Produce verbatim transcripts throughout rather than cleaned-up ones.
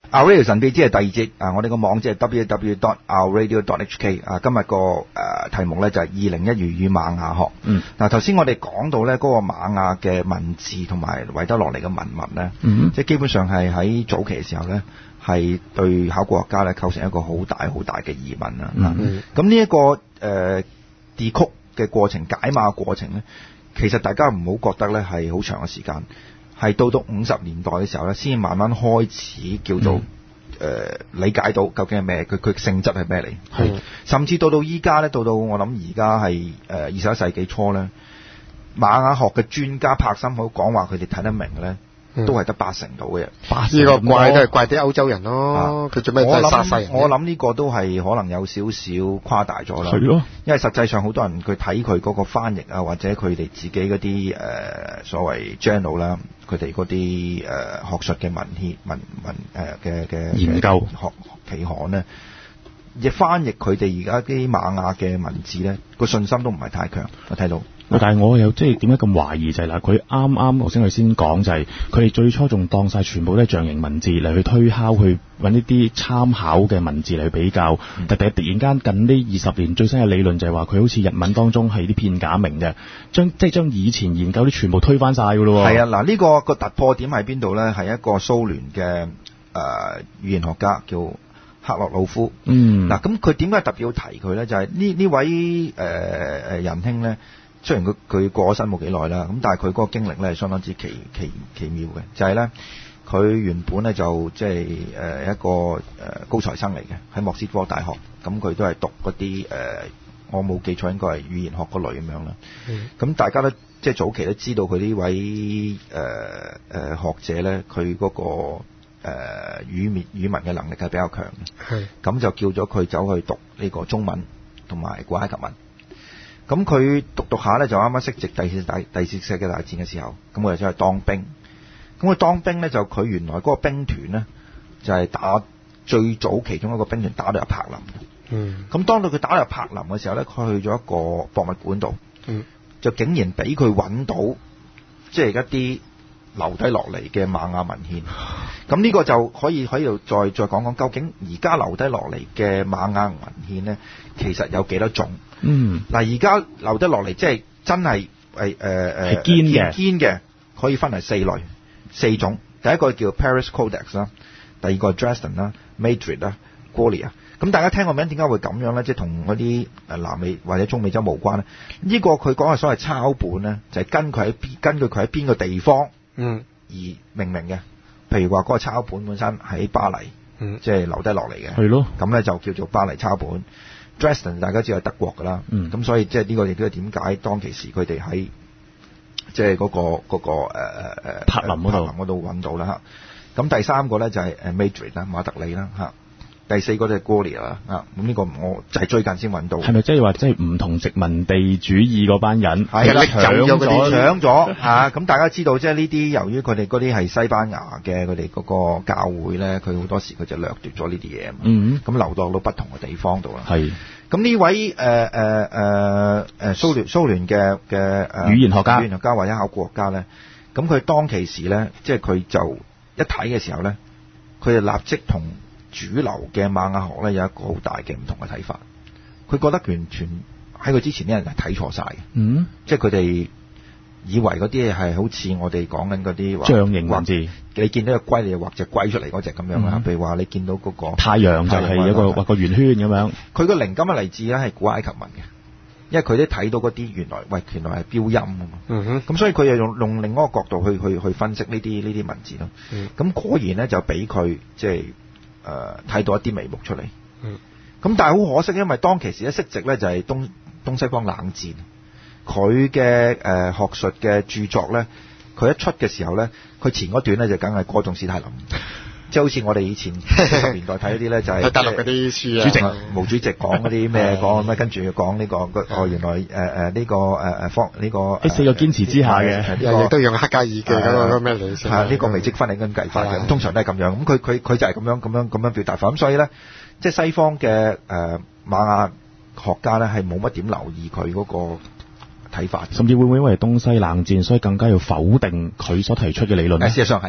Our Radio 神秘之係第二節啊！我哋個網址係 double-u double-u double-u dot our radio dot h k 啊！今日個誒題目咧就係二零一魚與瑪雅學。嗯，嗱頭先我哋講到咧嗰個瑪雅嘅文字同埋遺得落嚟嘅文物咧，嗯，即係基本上係喺早期嘅時候咧，係對考古學家咧構成一個好大好大嘅疑問啊！嗯，咁呢一個誒 decode 嘅過程、解碼嘅過程咧，其實大家唔好覺得咧係好長嘅時間。係到到五十年代嘅時候咧，先慢慢開始叫做誒、嗯呃、理解到究竟係咩，佢佢性質係咩嚟。係，甚至到到依家咧，到到我諗而家係誒二十一世紀初咧，瑪雅學嘅專家拍心口講話，佢哋睇得明咧，都係得八成到嘅。八成呢個怪都係怪啲歐洲人咯，佢做咩真係殺世人？我諗呢個都係可能有少少誇大咗啦。係咯，因為實際上好多人佢睇佢嗰個翻譯啊，或者佢哋自己嗰啲誒所謂 journal 啦。佢哋嗰啲誒學術嘅文獻文文誒嘅嘅研究學期刊咧，亦翻譯佢哋而家啲瑪雅嘅文字咧，個信心都唔係太強。我睇到，但係我又即係點解咁懷疑就係、是、嗱，佢啱啱頭先佢先講就係佢哋最初仲當晒全部都係象形文字嚟去推敲，去揾呢啲參考嘅文字嚟去比較。嗯、但係突然間近呢二十年最新嘅理論就係話佢好似日文當中係啲片假名嘅，將即係將以前研究啲全部推翻晒㗎咯。係啊，嗱、這、呢個個突破點喺邊度咧？係一個蘇聯嘅誒、呃、語言學家叫克洛魯夫。嗯，嗱咁佢點解特別要提佢咧？就係、是、呢呢位誒誒、呃、仁兄咧。雖然佢佢過咗身冇幾耐啦，咁但係佢嗰個經歷咧係相當之奇奇奇妙嘅，就係咧佢原本咧就即係誒一個誒高材生嚟嘅，喺莫斯科大學，咁佢都係讀嗰啲誒我冇記錯應該係語言學嗰類咁樣啦。咁、嗯、大家都即係早期都知道佢呢位誒誒、呃、學者咧，佢嗰、嗰個誒、呃、語面語文嘅能力係比較強嘅。係咁就叫咗佢走去讀呢個中文同埋古埃及文。咁佢讀讀下咧，就啱啱識直第二次大第二次世界大戰嘅時候，咁佢就走去當兵。咁佢當兵咧，就佢原來嗰個兵團咧，就係、是、打最早其中一個兵團打到入柏林。嗯。咁當到佢打入柏林嘅時候咧，佢去咗一個博物館度，嗯，就竟然俾佢揾到，即係一啲留低落嚟嘅瑪雅文獻。咁呢個就可以喺度再再講講，究竟而家留低落嚟嘅瑪雅文獻咧，其實有幾多種？嗯，嗱而家留得落嚟，即係真係誒誒誒係堅嘅，堅嘅可以分為四類四種。第一個叫 Paris Codex 啦，第二個 Dresden 啦、Madrid 啦、Golia。咁大家聽個名點解會咁樣咧？即係同嗰啲誒南美或者中美洲無關咧？呢、這個佢講嘅所謂抄本咧，就係、是、根佢喺根據佢喺邊個地方嗯而命名嘅。譬如話嗰個抄本本身喺巴黎，嗯，即係留低落嚟嘅，係咯。咁咧就叫做巴黎抄本。Dresden 大家知係德國㗎啦，嗯，咁所以即係呢個亦都係點解當其時佢哋喺即係嗰個嗰、嗰個誒誒誒柏林嗰度柏林嗰度揾到啦嚇。咁第三個咧就係誒 Madrid 啦，馬德里啦嚇。第四個就係 Golia 啦啊，咁呢個我就係最近先揾到。係咪即係話即係唔同殖民地主義嗰班人係啦搶咗搶咗嚇？咁大家知道即係呢啲由於佢哋嗰啲係西班牙嘅佢哋嗰個教會咧，佢好多時佢就掠奪咗呢啲嘢啊嘛。嗯，咁流落到不同嘅地方度啦。係。咁呢位誒誒誒誒蘇聯蘇聯嘅嘅誒語言學家語言學家或者考古學家咧，咁佢當其時咧，即係佢就一睇嘅時候咧，佢就立即同主流嘅瑪雅學咧有一個好大嘅唔同嘅睇法，佢覺得完全喺佢之前啲人係睇錯晒嘅，嗯，即係佢哋以為嗰啲嘢係好似我哋講緊嗰啲象形文字，你見到個龜，你就畫隻龜出嚟嗰隻咁樣啊，譬、嗯、如話你見到嗰個太陽就係一個畫個圓圈咁樣，佢個靈感嘅嚟自咧係古埃及文嘅，因為佢都睇到嗰啲原來喂原來係標音啊嘛，嗯哼，咁所以佢又用用另一個角度去去去分析呢啲呢啲文字咯，咁、嗯、果然咧就俾佢即係。誒、呃、睇到一啲眉目出嚟，嗯，咁但係好可惜，因為當其時咧，息直咧就係東東西方冷戰，佢嘅誒學術嘅著作咧，佢一出嘅時候咧，佢前嗰段咧就梗係歌頌史泰林，即係好似我哋以前七十年代睇嗰啲咧，就係大陸嗰啲書啊，主席毛主席講嗰啲咩講咩，跟住講呢個哦原來誒誒呢個誒誒方呢個喺四個堅持之下嘅，亦、這個、都用黑格爾嘅嗰個咩理論，係呢個微積分理根計法嘅，通常都係咁樣。咁佢佢佢就係咁樣咁樣咁樣表達法。咁所以咧，即係西方嘅誒、呃、瑪雅學家咧，係冇乜點留意佢嗰個睇法，甚至會唔會因為東西冷戰，所以更加要否定佢所提出嘅理論咧？事實上係嘅。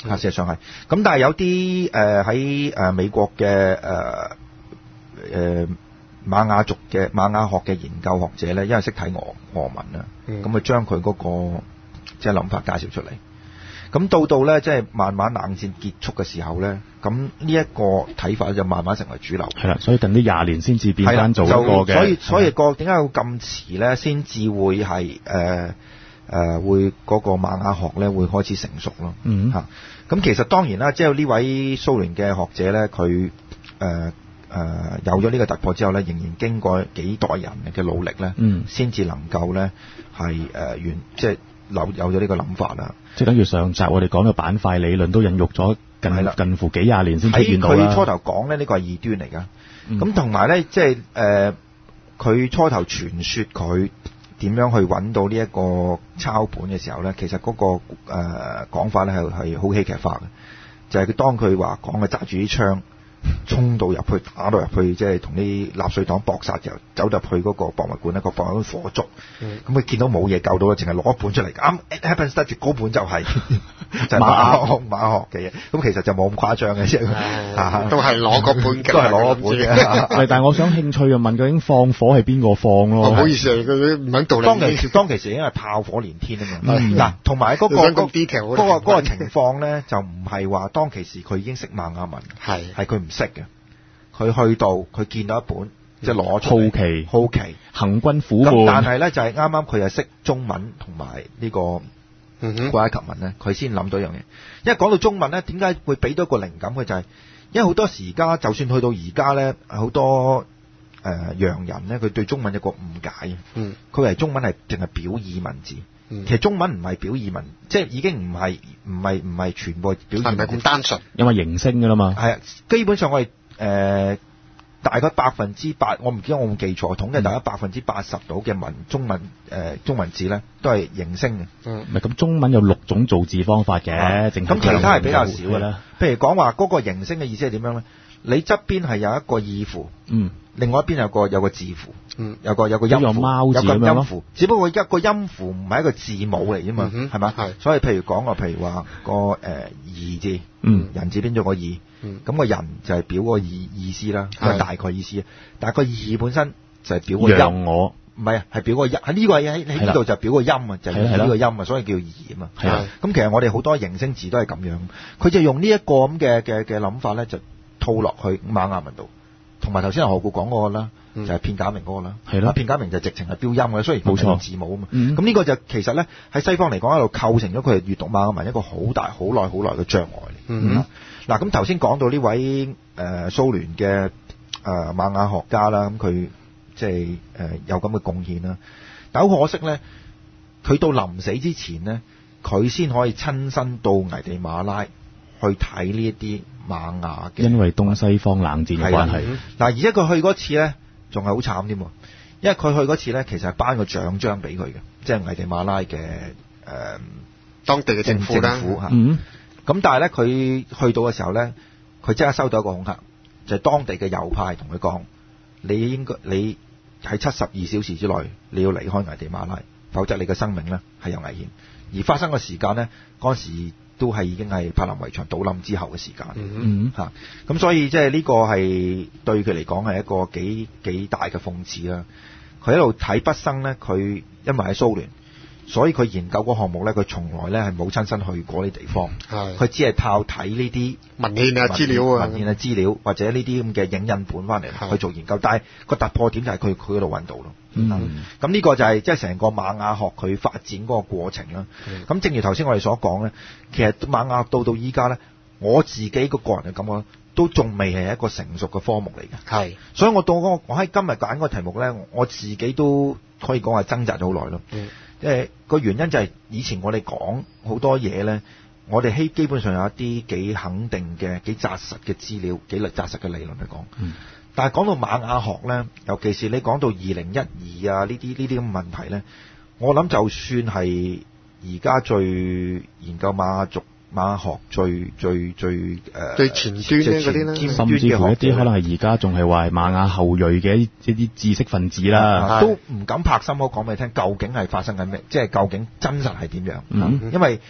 嚇，事實上係。咁但係有啲誒喺誒美國嘅誒誒瑪雅族嘅瑪雅學嘅研究學者咧，因為識睇俄俄文啊，咁咪將佢嗰個即係諗法介紹出嚟。咁到到咧，即係慢慢冷戰結束嘅時候咧，咁呢一個睇法就慢慢成為主流。 係啦，所以近呢廿年先至變翻做一個嘅。 所以所以個點解要咁遲咧，先至會係誒誒會嗰個瑪雅學咧會開始成熟咯。 嗯嚇，咁其實當然啦，即係呢位蘇聯嘅學者咧，佢誒誒有咗呢個突破之後咧，仍然經過幾代人嘅努力咧，嗯，先至能夠咧係誒完即係有有咗呢個諗法啦。 即係等於上集我哋講嘅板塊理論都孕育咗近近乎幾廿年先出現到啦。 喺佢初頭講咧，呢個係異端嚟㗎。咁同埋咧，即係誒佢初頭傳說佢點樣去揾到呢一個抄本嘅時候咧，其實嗰、嗰個誒講、呃、法咧係係好戲劇化嘅，就係、係、佢當佢話講嘅揸住啲槍衝到入去打到入去，即係同啲納粹黨搏殺，就走入去嗰個博物館咧，個博物館火燭，咁、嗯、佢見到冇嘢救到，淨係攞一本出嚟，啱 it happens that 嗰本就係、係、就係馬學馬學嘅嘢，咁其實就冇咁誇張嘅啫， 都係攞個本嘅， 都係攞本嘅。 但係我想興趣就問，究竟放火係邊個放咯？ 唔好意思啊，佢唔肯道理。 當其時當其時已經係炮火連天啊嘛。嗱，同埋嗰個嗰、嗰個嗰、嗰個情況咧，就唔係話當其時佢已經識瑪雅文，係係佢唔識嘅。佢去到佢見到一本，即係攞出嚟， 好奇好奇行軍苦悶。 但係咧就係啱啱佢係識中文同埋呢個古埃及文咧，佢先諗到一樣嘢。因為講到中文咧，點解會俾到一個靈感？佢就係、是、因為好多時而家，就算去到而家咧，好多誒、呃、洋人咧，佢對中文有個誤解。嗯，佢係中文係淨係表意文字。嗯、其實中文唔係表意文，即係已經唔係唔係唔係全部表意文字。係咪咁單純？ 因為形聲㗎啦嘛。 係啊，基本上我哋。誒、呃、大概百分之八，我唔記得我冇記錯，統計大概百分之八十到嘅文中文誒、呃、中文字咧，都係形聲嘅。 嗯，唔係咁中文有六種造字方法嘅，咁、 啊、其他係比較少嘅啦。譬如講話嗰個形聲嘅意思係點樣咧？你側邊係有一個意符，嗯，另外一邊有個有個字符，嗯，有個有個音符，有個音符，只不過一個音符唔係一個字母嚟啫嘛，係嘛？係。所以譬如講啊，譬如話個誒義字，嗯，人字邊咗個義。咁、嗯、個人就係表個意意思啦，係大概意思。但係個義本身就係表個音，我唔係啊，係表個音。喺呢個喺喺呢度就表個音啊，就係呢個音啊，所以叫義啊嘛。係啊。咁其實我哋好多形聲字都係咁樣，佢就用呢一個咁嘅嘅嘅諗法咧，就套落去瑪雅文度。同埋頭先何故講嗰個啦，就係片假名嗰個啦。係咯。片假名就直情係標音嘅，雖然冇錯字母啊嘛。咁呢、嗯、個就其實咧喺西方嚟講，喺度構成咗佢閱讀瑪雅文一個好大、好耐、好耐嘅障礙嚟。嗯。嗱，咁頭先講到呢位誒、呃、蘇聯嘅誒瑪雅學家啦，咁佢即係誒有咁嘅貢獻啦。但好可惜咧，佢到臨死之前咧，佢先可以親身到危地馬拉去睇呢一啲瑪雅嘅。因為東西方冷戰嘅關係。嗱，而家佢去嗰次咧，仲係好慘添喎，因為佢去嗰次咧，其實係頒個獎章俾佢嘅，即係危地馬拉嘅誒、呃、當地嘅政府啦。嗯。咁但係咧，佢去到嘅時候咧，佢即刻收到一個恐嚇，就係、是、當地嘅右派同佢講：你應該你喺七十二小時之內，你要離開危地馬拉，否則你嘅生命咧係有危險。而發生嘅時間咧，嗰時都係已經係柏林圍牆倒冧之後嘅時間。嗯嚇，咁、啊、所以即係呢個係對佢嚟講係一個幾幾大嘅諷刺啦。佢喺度睇畢生咧，佢因為喺蘇聯。所以佢研究個項目咧，佢從來咧係冇親身去過呢啲地方，佢只係靠睇呢啲文獻啊資料啊文獻啊資料或者呢啲咁嘅影印本翻嚟去做研究。但係個突破點就係佢佢嗰度揾到咯。咁、嗯、呢、嗯、個就係即係成個瑪雅學佢發展嗰個過程啦。咁、嗯、正如頭先我哋所講咧，其實瑪雅到到依家咧，我自己個個人嘅感覺都仲未係一個成熟嘅科目嚟嘅。係，所以我到嗰個我喺今日揀個題目咧，我自己都可以講係掙扎咗好耐咯。嗯即係個原因就係以前我哋講好多嘢咧，我哋希基本上有一啲幾肯定嘅、幾紮實嘅資料、幾紮實嘅理論去講。嗯。但係講到瑪雅學咧，尤其是你講到二零一二啊呢啲呢啲咁嘅問題咧，我諗就算係而家最研究瑪雅族瑪雅學最最最誒、呃、最前端嗰啲咧， 甚至乎一啲可能係而家仲係話瑪雅後裔嘅一啲知識分子啦， 都唔敢拍心口講俾你聽，究竟係發生緊咩？即係究竟真實係點樣？嗯、因為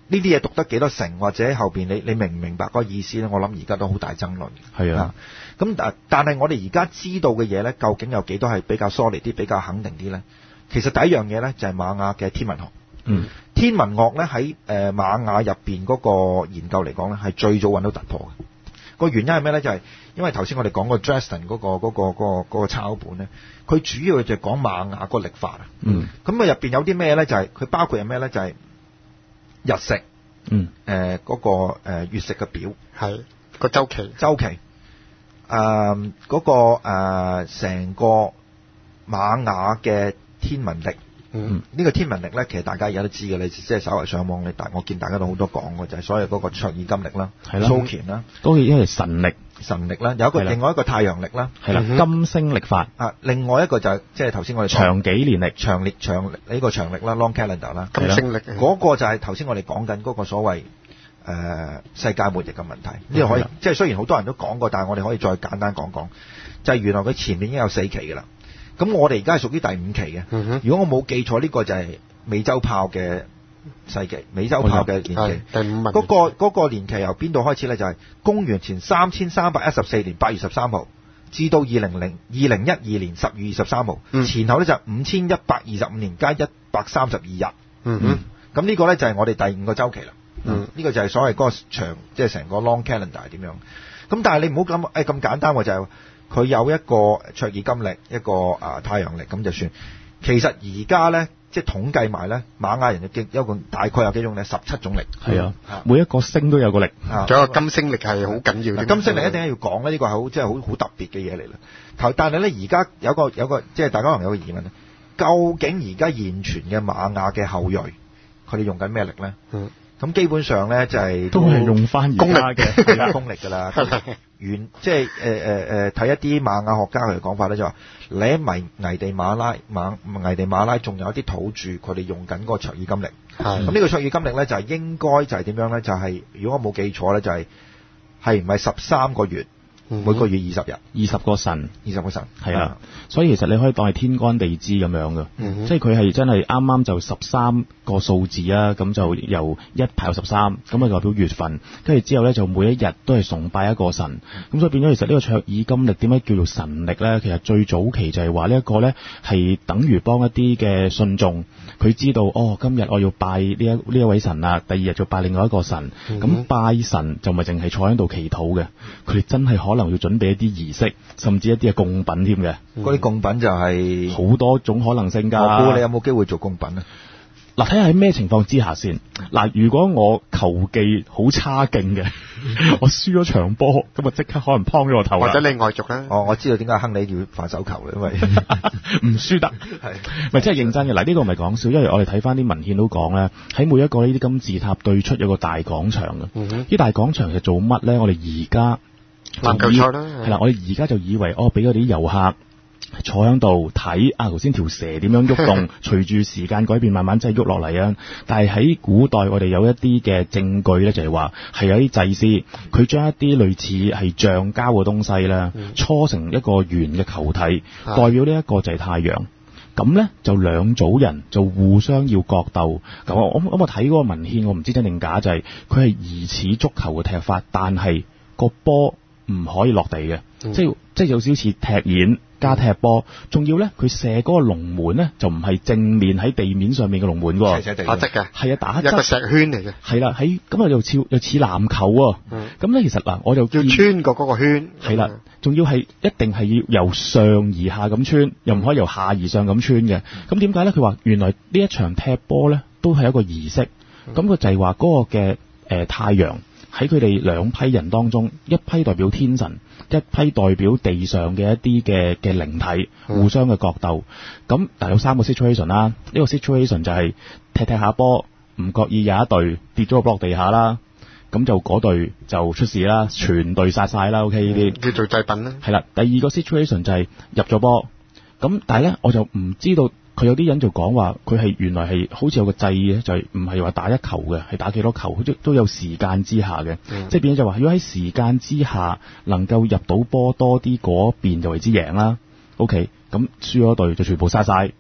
呢啲嘢讀得幾多成，或者後邊你你明唔明白嗰個意思咧？我諗而家都好大爭論。 係啊， 咁但但係我哋而家知道嘅嘢咧，究竟有幾多係比較 solid 啲、比較肯定啲咧？其實第一樣嘢咧就係瑪雅嘅天文學。 嗯， 天文學咧喺誒瑪雅入邊嗰個研究嚟講咧，係最早揾到突破嘅。個原因係咩咧？就係、是、因為頭先我哋講過 Dresden 嗰個嗰、嗰個嗰、嗰個嗰個抄本咧，佢主要就係講瑪雅個曆法啊。 嗯， 咁啊入邊有啲咩咧？就係、是、佢包括係咩咧？就係、是、日食。 嗯，誒、 呃、嗰、嗰個、呃、月食嘅表係個週期週期，誒、呃、嗰、嗰個成、呃、個瑪雅嘅天文曆。嗯，呢、這個天文曆咧，其實大家而家都知嘅，你即係稍為上網，你但我見大家都好多講嘅，就係、是、所謂嗰個卓爾金曆啦，係啦，蘇乾啦， 都因為神曆， 神曆啦，有一個另外一個太陽曆啦， 係啦，金星曆法啊，另外一個就係即係頭先我哋長紀年曆， 長曆長呢、這個長曆啦 ，long calendar 啦， 金星曆，嗰、 那個就係頭先我哋講緊嗰個所謂誒、呃、世界末日嘅問題，呢、這個可以即係雖然好多人都講過，但係我哋可以再簡單講講，就係、是、原來佢前面已經有四期嘅啦。咁我哋而家係屬於第五期嘅、嗯。如果我冇記錯，呢、這個就係美洲豹嘅世紀，美洲豹嘅年期。 第五嗰、那個嗰、那個年期由邊度開始咧？就係、是、公元前三千三百一十四年八月十三號，至到二零零二零一二年十月二十三號，前後咧就五千一百二十五年加一百三十二日。嗯哼，咁呢個咧就係我哋第五個週期啦。嗯，呢、這個就係所謂嗰個長，即係成個 long calendar 係點樣？咁但係你唔好咁誒咁簡單喎，就係、是。佢有一個卓爾金曆，一個啊太陽曆咁就算。其實而家咧，即係統計埋咧，瑪雅人嘅一共大概有幾種咧？十七種曆。係啊， 每一個星都有個曆。 啊，仲有個金星曆係好緊要。 金星曆一定係要講咧，呢個係好即係好好特別嘅嘢嚟啦。頭但係咧，而家有個有個即係大家可能有個疑問咧，究竟而家現存嘅瑪雅嘅後裔，佢哋用緊咩曆咧？嗯。咁基本上咧就係、是、 都係用翻公曆嘅， 係啦，公曆㗎啦。原即係誒誒誒睇一啲瑪雅學家佢哋講法咧，就話你喺危危地馬拉馬危地馬拉仲有一啲土著，佢哋用緊嗰個卓爾金曆。咁呢個卓爾金曆咧就係、是、應該就係點樣咧？就係、是、如果我冇記錯咧，就係係唔係十三個月？每個月二十日， 二十個神， 二十個神， 係啊，所以其實你可以當係天干地支咁樣嘅、嗯，即係佢係真係啱啱就十三個數字啊，咁就由一排到十三，咁啊代表月份，跟住之後咧就每一日都係崇拜一個神，咁所以變咗其實呢個卓爾金曆點解叫做神曆咧？其實最早期就係話呢一個咧係等於幫一啲嘅信眾，佢知道哦，今日我要拜呢一呢一位神啊，第二日就拜另外一個神，咁、嗯、拜神就咪淨係坐喺度祈禱嘅，佢哋真係可能要準備一啲儀式，甚至一啲嘅供品添嘅。嗰、 嗯、啲供品就係、是、 好多種可能性㗎。 我估你有冇機會做供品啊？ 嗱，睇下喺咩情況之下先。嗱，如果我球技好差勁嘅，我輸咗場波，咁啊即刻可能拚咗我頭。 或者你外族咧？ 哦，我知道點解亨利要反手球咧，因為唔輸得。係，咪真係認真嘅。嗱，呢個唔係講笑，因為我哋睇翻啲文獻都講咧，喺每一個呢啲金字塔對出有個大廣場嘅。嗯哼。啲大廣場係做乜咧？我哋而家籃球賽啦。係啦，我哋而家就以為哦，俾嗰啲遊客坐喺度睇啊，頭先條蛇點樣喐動，隨住時間改變，慢慢真係喐落嚟啊！但係喺古代，我哋有一啲嘅證據咧，就係話係有啲祭司，佢將一啲類似係橡膠嘅東西咧，搓成一個圓嘅球體，代表呢一個就係太陽。咁咧就兩組人就互相要角鬥。咁我我我睇嗰個文獻，我唔知真定假，就係佢係疑似足球嘅踢法，但係個波唔可以落地嘅、嗯，即係即係有少少似踢毽加踢波，仲要咧佢射嗰個龍門咧就唔係正面喺地面上面嘅龍門喎， 斜斜地打側嘅， 係啊，打側一個石圈嚟嘅， 係啦，喺咁啊又似又似籃球喎，咁、嗯、咧其實嗱我就要穿過嗰個圈， 係啦，仲要係一定係要由上而下咁穿，又唔可以由下而上咁穿嘅，咁點解咧？佢話原來呢一場踢波咧都係一個儀式，咁、嗯、佢就係話嗰個嘅誒、呃、太陽。喺佢哋兩批人當中，一批代表天神，一批代表地上嘅一啲嘅嘅靈體，互相嘅角鬥。咁但有三個 situation 啦，呢、這個 situation 就係踢踢下波，唔覺意有一隊跌咗個落地下啦，咁就嗰隊就出事啦，全隊殺晒啦。OK 呢啲叫做祭品啦。 係啦，第二個 situation 就係入咗波，咁但係咧我就唔知道。佢有啲人就講話，佢係原來係好似有個掣嘅，就係唔係話打一球嘅，係打幾多球，都都有時間之下嘅、嗯，即係變咗就話，如果喺時間之下能夠入到波多啲，嗰邊就為之贏啦。OK，咁輸咗隊就全部殺晒。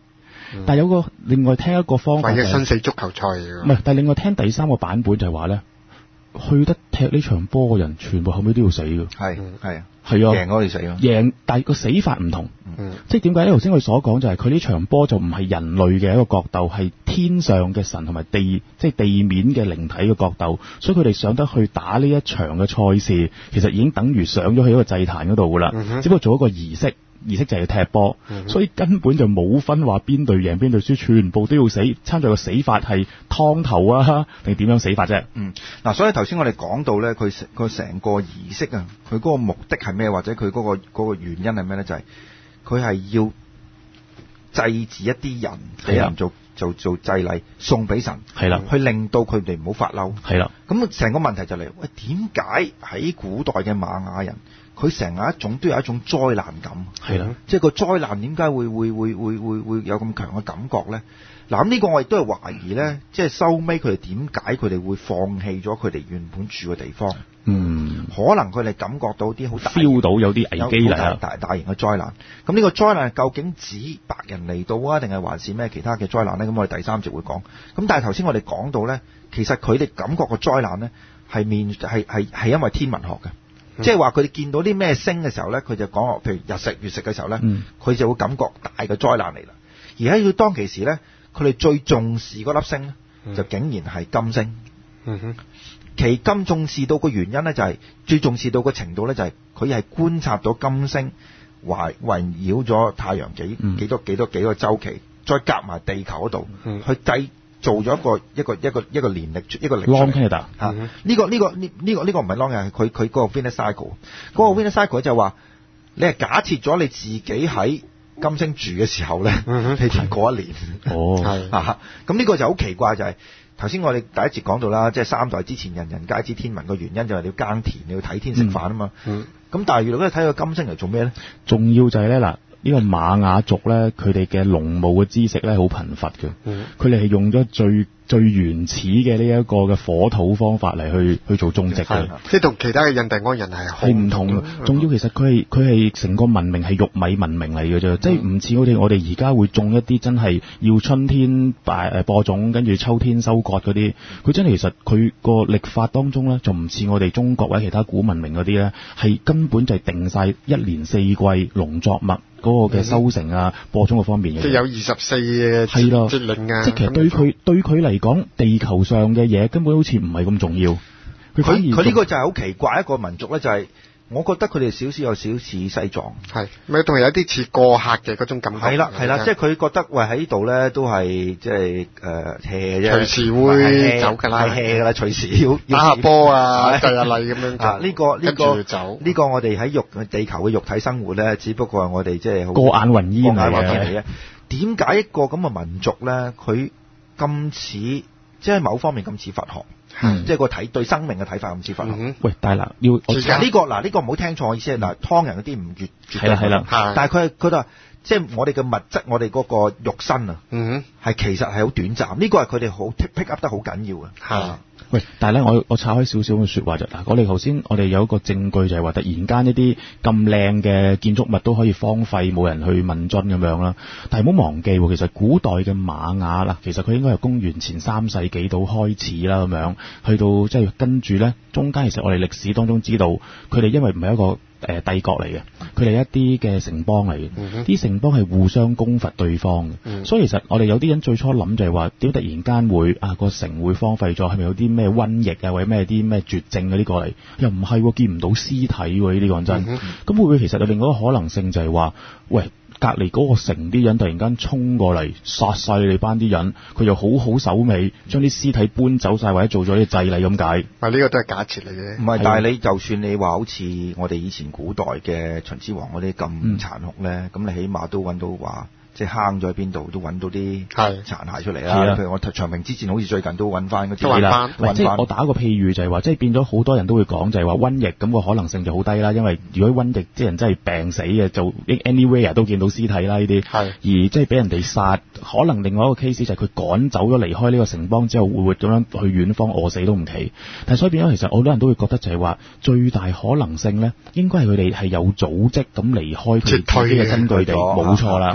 嗯、 但係有個另外聽一個方法、就是， 為嘅生死足球賽唔係，但係另外聽第三個版本就係話咧，去得踢呢場波嘅人，全部後尾都要死嘅。 係係啊， 係啊， 贏嗰個要死咯。 贏，但係個死法唔同。 嗯， 即係點解咧？頭先我哋所講就係佢呢場波就唔係人類嘅一個角鬥，係天上嘅神同埋地，即係地面嘅靈體嘅角鬥。所以佢哋上得去打呢一場嘅賽事，其實已經等於上咗去一個祭壇嗰度噶啦。 嗯、 只不過做一個儀式。儀式就係要踢波， 嗯、 所以根本就冇分話邊隊贏邊隊輸，全部都要死。參賽嘅死法係湯頭啊，定點樣死法啫？ 嗯，嗱、啊，所以頭先我哋講到咧，佢佢成個儀式啊，佢嗰個目的係咩？或者佢嗰、嗰個、嗰個原因係咩咧？就係佢係要祭祀一啲人，俾人做做做祭禮送俾神， 係啦， 去令到佢哋唔好發嬲， 係啦。 咁成個問題就嚟，喂，點解喺古代嘅瑪雅人？佢成日一種都有一種災難感， 係啦， 即係個災難點解會會會會會會有咁強嘅感覺咧？嗱，咁呢個我亦都係懷疑咧，即係收尾佢哋點解佢哋會放棄咗佢哋原本住嘅地方？ 嗯， 可能佢哋感覺到啲好大 feel 到有啲危機嚟啊， 大大型嘅災難。咁呢個災難究竟指白人嚟到啊，定係還是咩其他嘅災難咧？咁我哋第三節會講。咁但係頭先我哋講到咧，其實佢哋感覺個災難咧係面係係係因為天文學嘅。即係話佢哋見到啲咩星嘅時候咧，佢就講，譬如日食月食嘅時候咧，佢、嗯、就會感覺大嘅災難嚟啦。而喺佢當其時咧，佢哋最重視嗰粒星咧，嗯、就竟然係金星。嗯哼，其金重視到個原因咧，就係、是、最重視到個程度咧，就係佢係觀察到金星圍圍繞咗太陽幾、嗯、幾多幾多幾個週期，再夾埋地球嗰度、嗯、去計。做咗一個一個一個一個年歷一個歷 long Canada 嚇，呢個呢個呢呢個呢個唔係 long 嘅，佢佢嗰個 Venus Cycle，嗰個 Venus Cycle 就話你係假設咗你自己喺金星住嘅時候咧，你點過一年？ 哦， 係啊，咁呢個就好奇怪，就係頭先我哋第一節講到啦，即係三代之前人人皆知天文嘅原因就係你要耕田，你要睇天食飯啊嘛。嗯，咁但係原來咧睇個金星嚟做咩咧？ 重要就係咧嗱。呢個瑪雅族咧，佢哋嘅農務嘅知識咧好貧乏嘅，佢哋係用咗最最原始嘅呢一個嘅火土方法嚟去去做種植嘅， 即係同其他嘅印第安人係好唔同嘅。仲要其實佢係佢係成個文明係玉米文明嚟嘅啫，即係唔似我哋我哋而家會種一啲真係要春天誒播種，跟住秋天收割嗰啲。佢真係其實佢個歷法當中咧，就唔似我哋中國或者其他古文明嗰啲咧，係根本就係定晒一年四季農作物嗰個嘅收成啊、嗯、播種嘅方面嘅。即係有二十四嘅節令啊。 即係其實對佢對佢嚟講，地球上嘅嘢根本好似唔係咁重要。 佢佢呢個就係好奇怪一個民族咧，就係、是、我覺得佢哋少少有少似西藏， 係咪同有啲似過客嘅嗰種感覺？ 係啦係啦，即係佢覺得喂喺呢度咧都係即係誒 hea 啫， 隨時會走㗎啦 hea 㗎啦，隨時要打下波啊、計下例咁樣啊。呢、這個呢、這個呢、這個我哋喺肉地球嘅肉體生活咧，只不過係我哋即係過眼雲煙嚟嘅。點解一個咁嘅民族咧，佢咁似即係某方面咁似佛學？嗯、即係個睇對生命嘅睇法咁似佛學。 嗯、喂，大嗱要其實呢個嗱呢個唔好聽錯我意思係嗱，湯人嗰啲唔越係啦係啦， 但係佢係佢話即係我哋嘅物質，我哋嗰個肉身啊，嗯係其實係好短暫。呢、這個係佢哋好 pick up 得好緊要嘅。係。 喂，但係咧，我我拆開少少嘅説話就嗱，我哋頭先我哋有一個證據就係話，突然間呢啲咁靚嘅建築物都可以荒廢，冇人去問津咁樣啦。但係唔好忘記，其實古代嘅瑪雅啦，其實佢應該係公元前三世紀度開始啦，咁樣去到即係跟住咧，中間其實我哋歷史當中知道，佢哋因為唔係一個誒帝國嚟嘅，佢哋一啲嘅城邦嚟嘅，啲、嗯、城邦係互相攻伐對方嘅、嗯，所以其實我哋有啲人最初諗就係話，點突然間會啊個城會荒廢咗，係咪有啲咩瘟疫啊，或者咩啲咩絕症嗰啲過嚟？又唔係、啊，見唔到屍體喎、啊，呢啲講真，咁、嗯、會唔會其實有另外一個可能性就係話，喂，隔離嗰個城啲人突然間衝過嚟殺晒你哋班啲人，佢又好好手尾，將啲屍體搬走晒，或者做咗啲祭禮咁解？ 啊，呢個都係假設嚟嘅。 唔係，但係你就算你話好似我哋以前古代嘅秦始皇嗰啲咁殘酷咧，咁、嗯、你起碼都揾到話。即係坑咗喺邊度，都揾到啲殘骸出嚟啦。譬如我長平之前，好似最近都揾翻嗰啲。 係啦，即係我打個譬喻就係話，即係變咗好多人都會講就係話瘟疫咁、個可能性就好低啦。因為如果瘟疫啲人真係病死嘅，就 anywhere 都見到屍體啦呢啲。係。而即係俾人哋殺，可能另外一個 case 就係佢趕走咗離開呢個城邦之後，會活咁樣去遠方餓死都唔奇。但係所以變咗，其實好多人都會覺得就係話，最大可能性咧，應該係佢哋係有組織咁離開佢自己嘅根據地，冇錯啦。 咁我哋個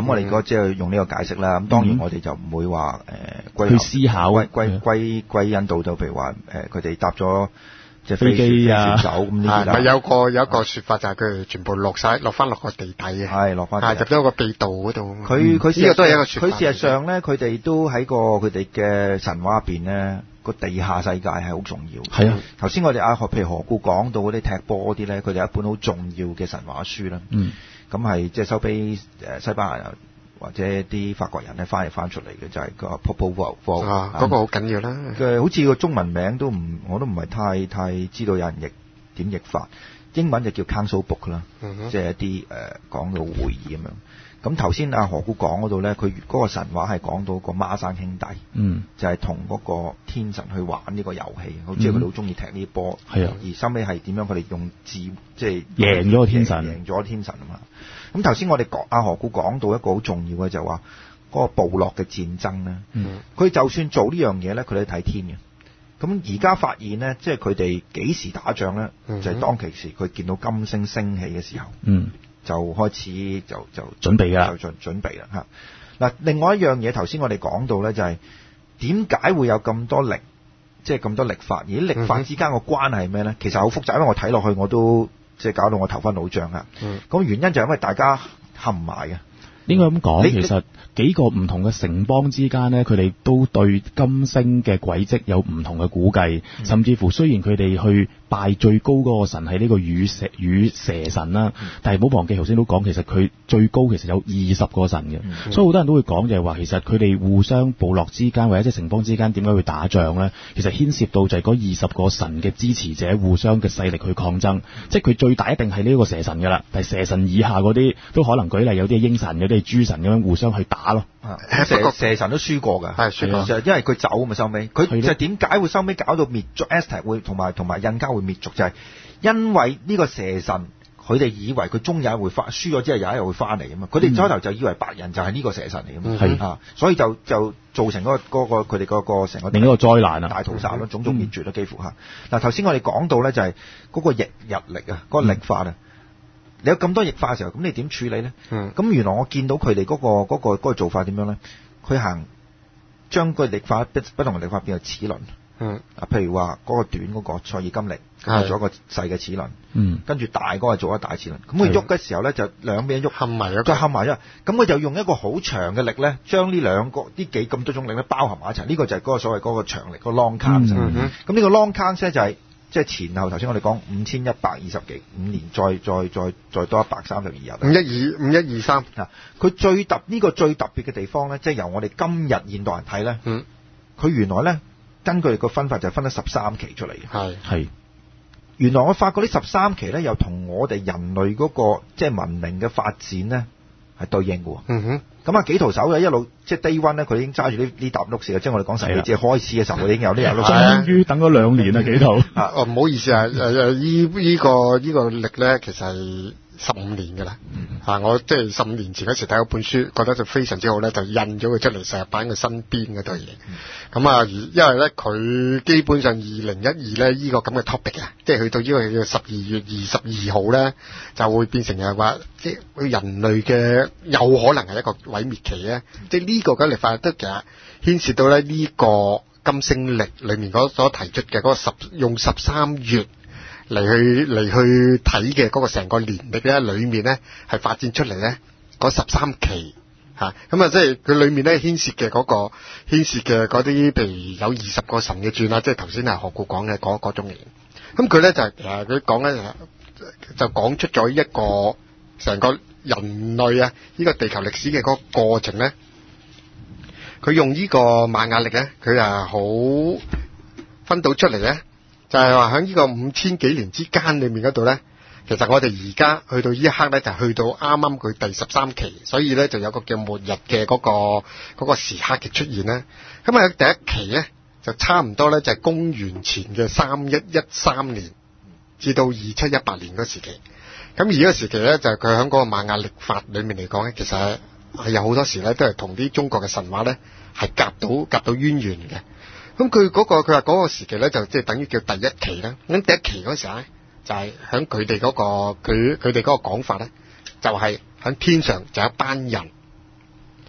即係用呢個解釋啦。咁當然我哋就唔會話誒歸去思考歸歸歸歸因到到譬如話誒佢哋搭咗即係飛機啊飛船走咁呢啲啦。 咪有個有一個説法就係佢哋全部落晒落翻落個地底嘅， 係落翻係入咗個秘道嗰度。 佢佢呢個都係一個説法。 佢事實上咧，佢哋都喺個佢哋嘅神話入邊咧，個地下世界係好重要。 係啊， 頭先我哋阿何譬如何故講到嗰啲踢波嗰啲咧，佢哋有一本好重要嘅神話書啦。 嗯， 咁係即係收俾誒西班牙人或者啲法國人咧翻嚟翻出嚟嘅，就係、是、個 Popol Vuh 啊，嗰、那個好緊要啦。 嘅好似個中文名都唔，我都唔係太太知道有人譯點譯法。英文就叫 Council Book 啦， 嗯、 即係一啲誒、呃、講到會議咁樣。咁頭先阿何故講嗰度咧，佢嗰個神話係講到個孖生兄弟， 嗯， 就係同嗰個天神去玩呢個遊戲，好似佢哋好中意踢呢啲波， 係啊。 而收尾係點樣？佢哋用智即係贏咗個天神， 贏咗天神啊嘛。咁頭先我哋講阿何故講到一個好重要嘅就係話嗰個部落嘅戰爭咧，佢、嗯、就算做呢樣嘢咧，佢哋睇天嘅。咁而家發現咧，即係佢哋幾時打仗咧、嗯，就係、是、當其時佢見到金星升起嘅時候。嗯。就開始就就準備㗎， 就準準備啦嚇。嗱，另外一樣嘢，頭先我哋講到咧，就係點解會有咁多曆，即係咁多曆法，而啲曆法之間個關係係咩咧？其實好複雜，因為我睇落去我都即係搞到我頭昏腦脹啊。咁、嗯、原因就係因為大家合唔埋嘅。 應該咁講，其實幾個唔同嘅城邦之間呢，佢哋都對金星嘅軌跡有唔同嘅估計、嗯，甚至乎雖然佢哋去拜最高嗰個神係呢個羽蛇羽蛇神啦、嗯，但係唔好忘記頭先都講，其實佢最高其實有二十個神嘅、嗯，所以好多人都會講就係話，其實佢哋互相部落之間或者即係城邦之間點解會打仗呢？其實牽涉到就係嗰二十個神嘅支持者互相嘅勢力去抗爭，即係佢最大一定係呢個蛇神㗎啦，但係蛇神以下嗰啲都可能舉例有啲係鷹神，有啲係豬神咁樣互相去打咯。 啊、蛇, 蛇神都輸過㗎，係輸過，就因為佢走嘛收尾，佢就點解會收尾搞到滅族 Aztec 會同埋同埋印加會滅族，就係、是、因為呢個蛇神佢哋以為佢終有一日會翻，輸咗之後有一日會翻嚟啊嘛，佢哋初頭就以為白人就係呢個蛇神嚟㗎嘛，係、嗯、啊，所以就就造成嗰、那個嗰佢哋嗰個成個另一個災難啊， 大屠殺咯，種族滅絕咯幾乎嚇。嗱頭先我哋講到咧就係嗰個日日曆啊，嗰、那個曆法啊。嗯你有咁多譯法嘅時候，咁你點處理咧？咁、嗯、原來我見到佢哋嗰個嗰、嗰個嗰個做法點樣咧？佢行將個曆法不不同嘅曆法變做齒輪。嗯。啊，譬如話嗰個短嗰個塞爾金曆，咁做一個細嘅齒輪。嗯。跟住大嗰個做一個大齒輪。咁佢喐嘅時候咧，就兩邊喐冚埋咗，再冚埋咗。咁佢就用一個好長嘅力咧，將呢兩個呢幾咁多種力咧包含埋一齊。呢、呢個就係嗰個所謂嗰個長力、嗰個 long count。嗯哼。咁呢個 long count 咧就係、是。即係前後頭先我哋講五千一百二十幾五年，再再再再多一百三十二日。 五一二五一二三啊！佢最特呢、這個最特別嘅地方咧，即係由我哋今日現代人睇咧，嗯，佢原來咧根據個分法就分咗十三期出嚟嘅，係係。原來我發覺呢十三期咧，又同我哋人類嗰、那個即係文明嘅發展咧係對應嘅。嗯哼。咁啊，幾徒手嘅一路即係 day one 咧，佢已經揸住呢呢沓碌事嘅，即係我哋講神秘之開始嘅時候，佢已經有呢沓碌。 終於等咗兩年啦，幾徒。 啊，哦，唔好意思啊，誒誒，依依個依個歷咧，其實係十五年㗎啦。嗯。啊，我即係十五年前嗰時睇嗰本書，覺得就非常之好咧，就印咗佢出嚟，成日擺喺佢身邊嗰堆嘢。咁、嗯、啊，因為咧，佢基本上二零一二咧，依個咁嘅 topic 啊，即係去到呢個十二月二十二號咧，就會變成係話，即係人類嘅有可能係一個毀滅期咧。即係呢個嘅歷法都其實牽涉到咧呢個金星歷裏面嗰所提出嘅嗰個十用十三月嚟去嚟去睇嘅嗰個成個年歷咧，裏面咧係發展出嚟咧嗰十三期嚇，咁啊即係佢裏面咧牽涉嘅嗰、嗰個牽涉嘅嗰啲，譬如有二十個神嘅傳啦，即係頭先係何故講嘅嗰嗰種嘢。咁佢咧就誒佢講咧就講出咗一個成個人類啊呢個地球歷史嘅嗰個過程咧。佢用呢個瑪雅曆咧，佢啊好分到出嚟咧，就係話喺呢個五千幾年之間裏面嗰度咧，其實我哋而家去到呢一刻咧，就去到啱啱佢第十三期，所以咧就有個叫末日嘅嗰個嗰個時刻嘅出現咧。咁啊第一期咧就差唔多咧就係公元前嘅三一一三年至到二七一八年嗰時期。咁而呢個時期咧就係佢喺嗰個瑪雅曆法裏面嚟講咧，其實係有好多時咧都係同啲中國嘅神話咧係夾到夾到淵源嘅。咁佢嗰個佢話嗰個時期咧就即係等於叫第一期啦。咁第一期嗰時候咧就係喺佢哋嗰個佢佢哋嗰個講法咧，就係喺天上就有一班人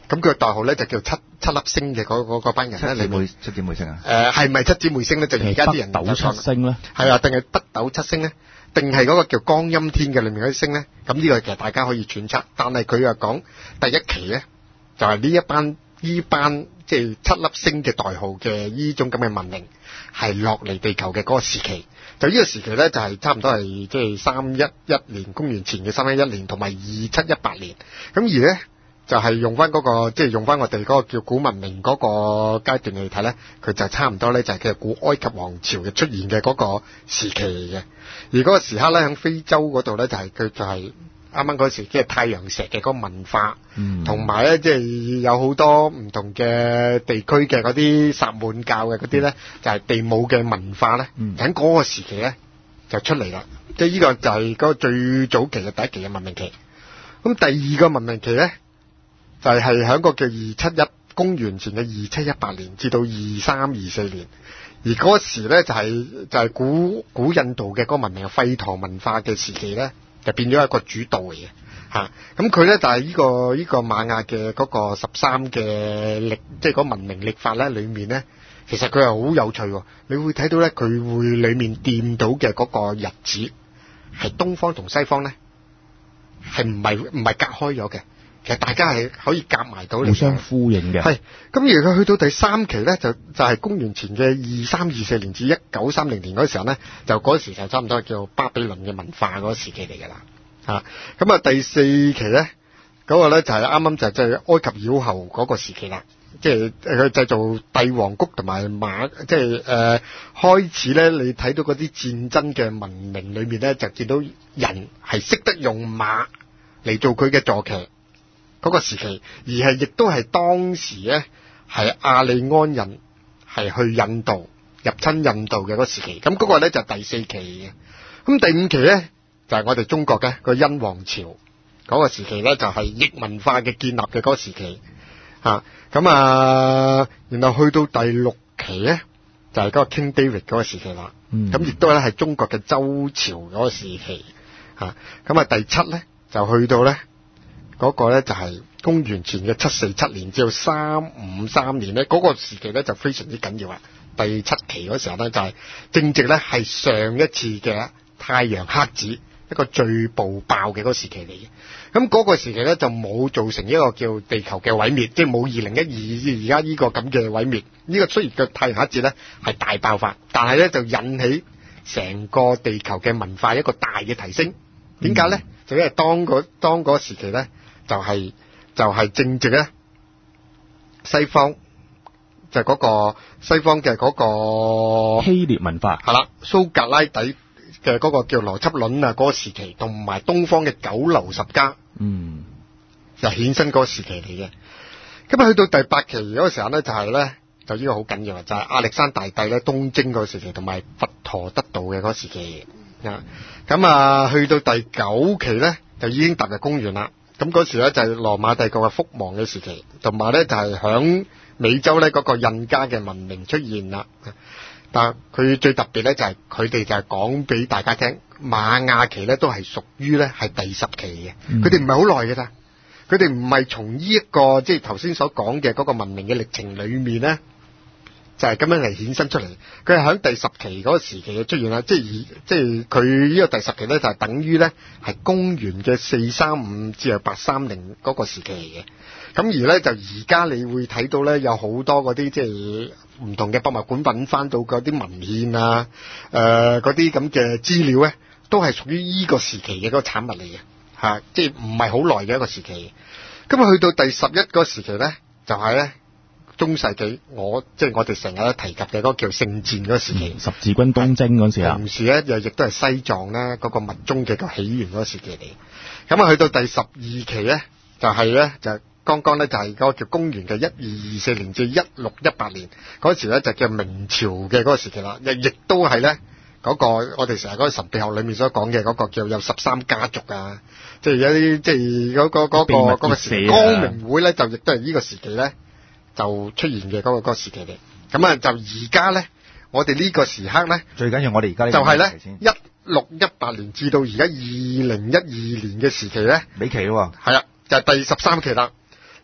咁佢嘅代號咧就叫七七粒星嘅嗰嗰嗰班人咧。 七姊妹七姊妹星啊？ 誒係咪七姊妹星咧？就而家啲人北斗七星咧， 係啊，定係北斗七星咧？定係嗰個叫光陰天嘅裏面嗰啲星咧？咁呢個其實大家可以揣測，但係佢又講第一期咧就係、是、呢一班呢班即係七粒星嘅代號嘅呢種咁嘅文明係落嚟地球嘅嗰個時期。就呢個時期咧就係、是、差唔多係即係三一一年公元前嘅三一一年同埋二七一八年。咁而咧就係、是、用翻嗰、那個即係、就是、用翻我哋嗰個叫古文明嗰個階段嚟睇咧，佢就差唔多咧就係、是、嘅古埃及王朝嘅出現嘅嗰個時期嚟嘅。而嗰個時刻咧喺非洲嗰度咧就係、是、佢就係啱啱嗰時即係太陽石嘅嗰個文化，同埋咧即係有好多唔同嘅地區嘅嗰啲薩滿教嘅嗰啲咧，就係、是、地母嘅文化咧，喺嗰、嗯、個時期咧就出嚟啦。即係呢個就係嗰個最早期嘅第一期嘅文明期。咁第二個文明期咧就係係喺個叫二七一公元前嘅二七一八年至到二三二四年。而嗰時咧就係、是、就係、是、古古印度嘅嗰個文明嘅吠陀文化嘅時期咧，就變咗一個主導嚟嘅嚇。咁佢咧就係、是、呢、這個呢、這個瑪雅嘅嗰個十三嘅歷，即係嗰文明歷法咧，裡面咧其實佢係好有趣喎。你會睇到咧，佢會裡面掂到嘅嗰個日子係東方同西方咧係唔係唔係隔開咗嘅。其實大家係可以夾埋到嚟， 互相呼應嘅。係咁，而佢去到第三期咧，就就係、是、公元前嘅二三二四年至一九三零年嗰時候咧，就嗰時就差唔多係叫巴比倫嘅文化嗰個時期嚟㗎啦。嚇咁啊，第四期咧嗰、那個咧就係啱啱就就係埃及妖后嗰個時期啦。即係佢製造帝王谷同埋馬，即係誒、呃、開始咧，你睇到嗰啲戰爭嘅文明裏面咧，就見到人係識得用馬嚟做佢嘅坐騎。嗰個時期，而係亦都係當時咧，係亞利安人係去印度入侵印度嘅嗰個時期。咁嗰個咧就係第四期嘅。咁第五期咧就係、是、我哋中國嘅個殷王朝嗰個時期咧，就係、是、譯文化嘅建立嘅嗰個時期。嚇咁啊，然後去到第六期咧就係、是、嗰個 King David 嗰個時期啦。咁亦都咧係中國嘅周朝嗰個時期。嚇咁啊，第七咧就去到咧。嗰個咧就係公元前嘅七四七年至到三五三年咧，嗰、那個時期咧就非常之緊要啦。第七期嗰時候咧就係、是、正值咧係上一次嘅太陽黑子一個最暴爆嘅嗰個時期嚟嘅。咁嗰個時期咧就冇造成一個叫地球嘅毀滅，即係冇二零一二而家呢個咁嘅毀滅。呢、這個雖然嘅太陽黑子咧係大爆發，但係咧就引起成個地球嘅文化一個大嘅提升。點解咧？嗯、就因為當嗰當嗰個時期咧。就係、是、就係、是、正值咧，西方就係、是、嗰個西方嘅嗰個希臘文化係啦，蘇格拉底嘅嗰個叫邏輯論啊嗰個時期，同埋東方嘅九流十家，嗯，就衍生嗰個時期嚟嘅。咁啊，去到第八期嗰個時候咧，就係、是、咧，就呢個好緊要啊，就係、是、亞歷山大帝咧東征嗰個時期，同埋佛陀得道嘅嗰個時期啊。咁啊，去到第九期咧，就已經踏入公元啦。咁嗰時咧就係羅馬帝國嘅覆亡嘅時期，同埋咧就係響美洲咧嗰個印加嘅文明出現啦。但係佢最特別咧就係佢哋就係講俾大家聽，瑪雅期咧都係屬於咧係第十期嘅，佢哋唔係好耐嘅咋，佢哋唔係從呢一個即係頭先所講嘅嗰個文明嘅歷程裏面咧。就係咁樣嚟衍生出嚟，佢係喺第十期嗰個時期嘅出現啦，即係而即係佢呢個第十期咧就係等於咧係公元嘅四三五至係八三零嗰個時期嚟嘅。咁而咧就而家你會睇到咧有好多嗰啲即係唔同嘅博物館揾翻到嗰啲文獻啊，誒嗰啲咁嘅資料咧，都係屬於呢個時期嘅嗰個產物嚟嘅嚇，即係唔係好耐嘅一個時期。咁啊去到第十一個時期咧，就係、是、咧。中世紀，我即係我哋成日都提及嘅嗰個叫聖戰嗰個時期，嗯、十字軍東征嗰時啊，同時咧又亦都係西藏咧嗰個密宗嘅個起源嗰個時期嚟。咁啊，去到第十二期咧，就係、是、咧就剛剛咧就係嗰個叫公元嘅一二二四年至一六一八年嗰時咧就叫明朝嘅嗰個時期啦。亦亦都係咧嗰個我哋成日嗰個神秘學裏面所講嘅嗰個叫有十三家族啊，即係有啲即係嗰、嗰個嗰、嗰個嗰、嗰個時光明會咧，就亦都係呢個時期咧。就出現嘅嗰、那個嗰、那個時期嚟，咁啊就而家咧，我哋呢個時刻咧， 最緊要我哋而家呢就係咧一六一八年至到而家二零一二年嘅時期咧， 尾期咯喎， 係啦，就係、是、第十三期啦。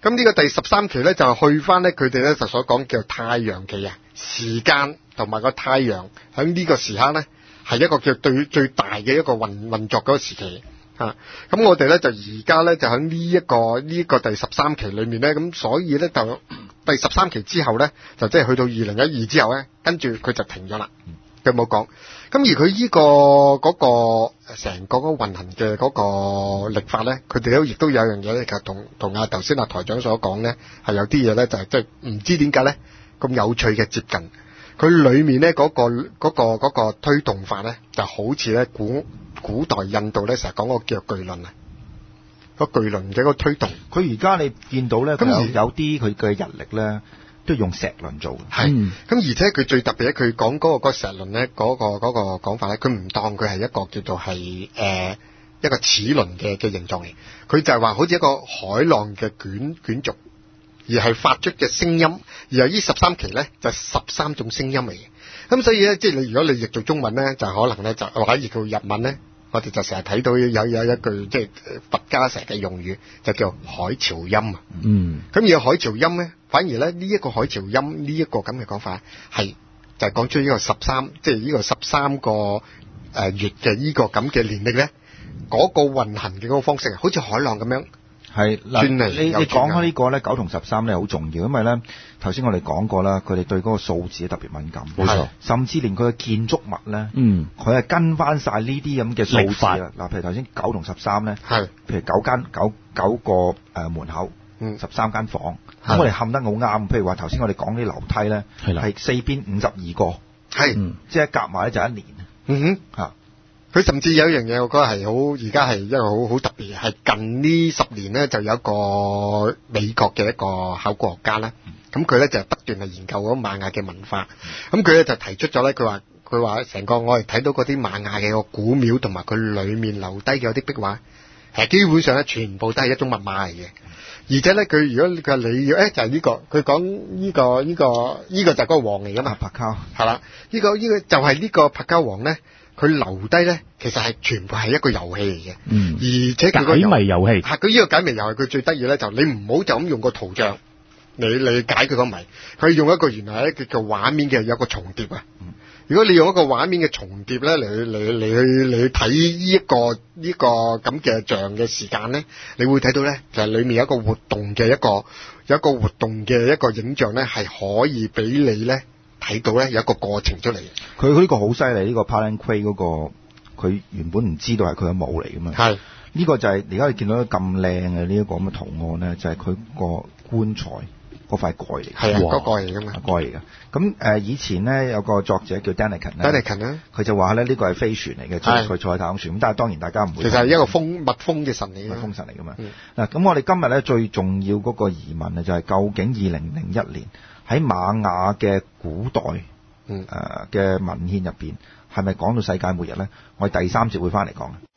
咁呢個第十三期咧就去翻咧佢哋咧就所講叫太陽期啊，時間同埋個太陽喺呢個時刻咧係一個叫最最大嘅一個運運作嗰個時期啊。咁我哋咧就而家咧就喺呢一個呢、這個第十三期裏面咧，咁所以咧就第十三期之後咧就即係去到二零一二之後咧，跟住佢就停咗啦。佢冇講，咁而佢呢、這個嗰、那個成個嗰運行嘅嗰個曆法咧，佢哋都亦都有樣嘢咧，其實同同阿頭先阿台長所講咧，係有啲嘢咧就係即係唔知點解咧咁有趣嘅接近。佢裏面咧嗰、那個嗰、那個嗰、那個推動法咧，就好似咧古古代印度咧成日講個叫巨輪啊，個巨輪嘅個推動。 佢而家你見到咧， 咁有有啲佢嘅日曆咧。都用石輪做嘅， 係，咁、嗯、而且佢最特別咧，佢講嗰個嗰個石輪咧，嗰、嗰個嗰、嗰個講法咧，佢唔當佢係一個叫做係誒、呃、一個齒輪嘅嘅形狀嚟，佢就係話好似一個海浪嘅捲捲軸，而係發出嘅聲音，而由呢十三期咧就十三種聲音嚟嘅，咁所以咧，即係你如果你譯做中文咧，就可能咧就或者譯做日文咧，我哋就成日睇到有有一句即係佛家成日嘅用語，就叫海潮音啊。嗯，咁而海潮音咧。反而咧呢一個海潮音呢一個咁嘅講法係就係講出呢個十三即係呢個十三個誒月嘅呢個咁嘅年曆咧，嗰個運行嘅嗰個方式啊，好似海浪咁樣係嗱，你你講開呢個咧九同十三咧好重要，因為咧頭先我哋講過啦，佢哋對嗰個數字特別敏感，冇錯，甚至連佢嘅建築物咧，嗯，佢係跟翻晒呢啲咁嘅數字啊。嗱，譬如頭先九同十三咧，係譬如九間九九個誒、呃、門口。嗯，十三間房，咁我哋冚得好啱。譬如話頭先我哋講啲樓梯咧，係四邊五十二個，係、嗯，即係夾埋咧就一年。嗯哼，嚇，佢甚至有一樣嘢，我覺得係好，而家係一個好好特別嘅，係近呢十年咧就有一個美國嘅一個考古學家啦。咁佢咧就不斷係研究嗰瑪雅嘅文化。咁佢咧就提出咗咧，佢話佢話成個我哋睇到嗰啲瑪雅嘅個古廟同埋佢裡面留低嘅嗰啲壁畫，係基本上咧全部都係一種密碼嚟嘅。而且咧，佢如果佢話你要，誒就係呢個，佢講呢個呢個呢個就係嗰個王嚟噶嘛，帕膠係啦，呢個呢個就係呢個帕膠王咧，佢留低咧，其實係全部係一個遊戲嚟嘅，嗯，而且佢個解謎遊戲， 係佢呢個解謎遊戲，佢最得意咧就你唔好就咁用個圖像，你你解佢個謎，佢用一個原來一個叫畫面嘅有個重疊啊。嗯，如果你用一個畫面嘅重疊咧嚟去嚟嚟去嚟去睇呢一個呢個咁嘅像嘅時間咧，你會睇到咧，其實裏面有一個活動嘅一個有一個活動嘅一個影像咧，係可以俾你咧睇到咧有一個過程出嚟。佢呢個好犀利，呢個 Palenque 嗰個佢原本唔知道係佢嘅墓嚟噶嘛。係呢個就係而家你見到咁靚嘅呢一個咁嘅圖案咧，就係佢個棺材。嗰塊蓋嚟，係啊，嗰蓋嚟噶嘛，蓋嚟噶。咁誒、呃，以前咧有個作者叫 Daniken 咧 Daniken 咧，佢就話咧呢個係飛船嚟嘅，即係佢坐喺太空船。咁但係當然大家唔會。其實係一個風蜜蜂嘅神嚟嘅，蜜蜂神嚟噶嘛。嗱、嗯，咁我哋今日咧最重要嗰個疑問啊，就係究竟二零零一年喺瑪雅嘅古代誒嘅、嗯呃、文獻入邊，係咪講到世界末日咧？我哋第三節會翻嚟講。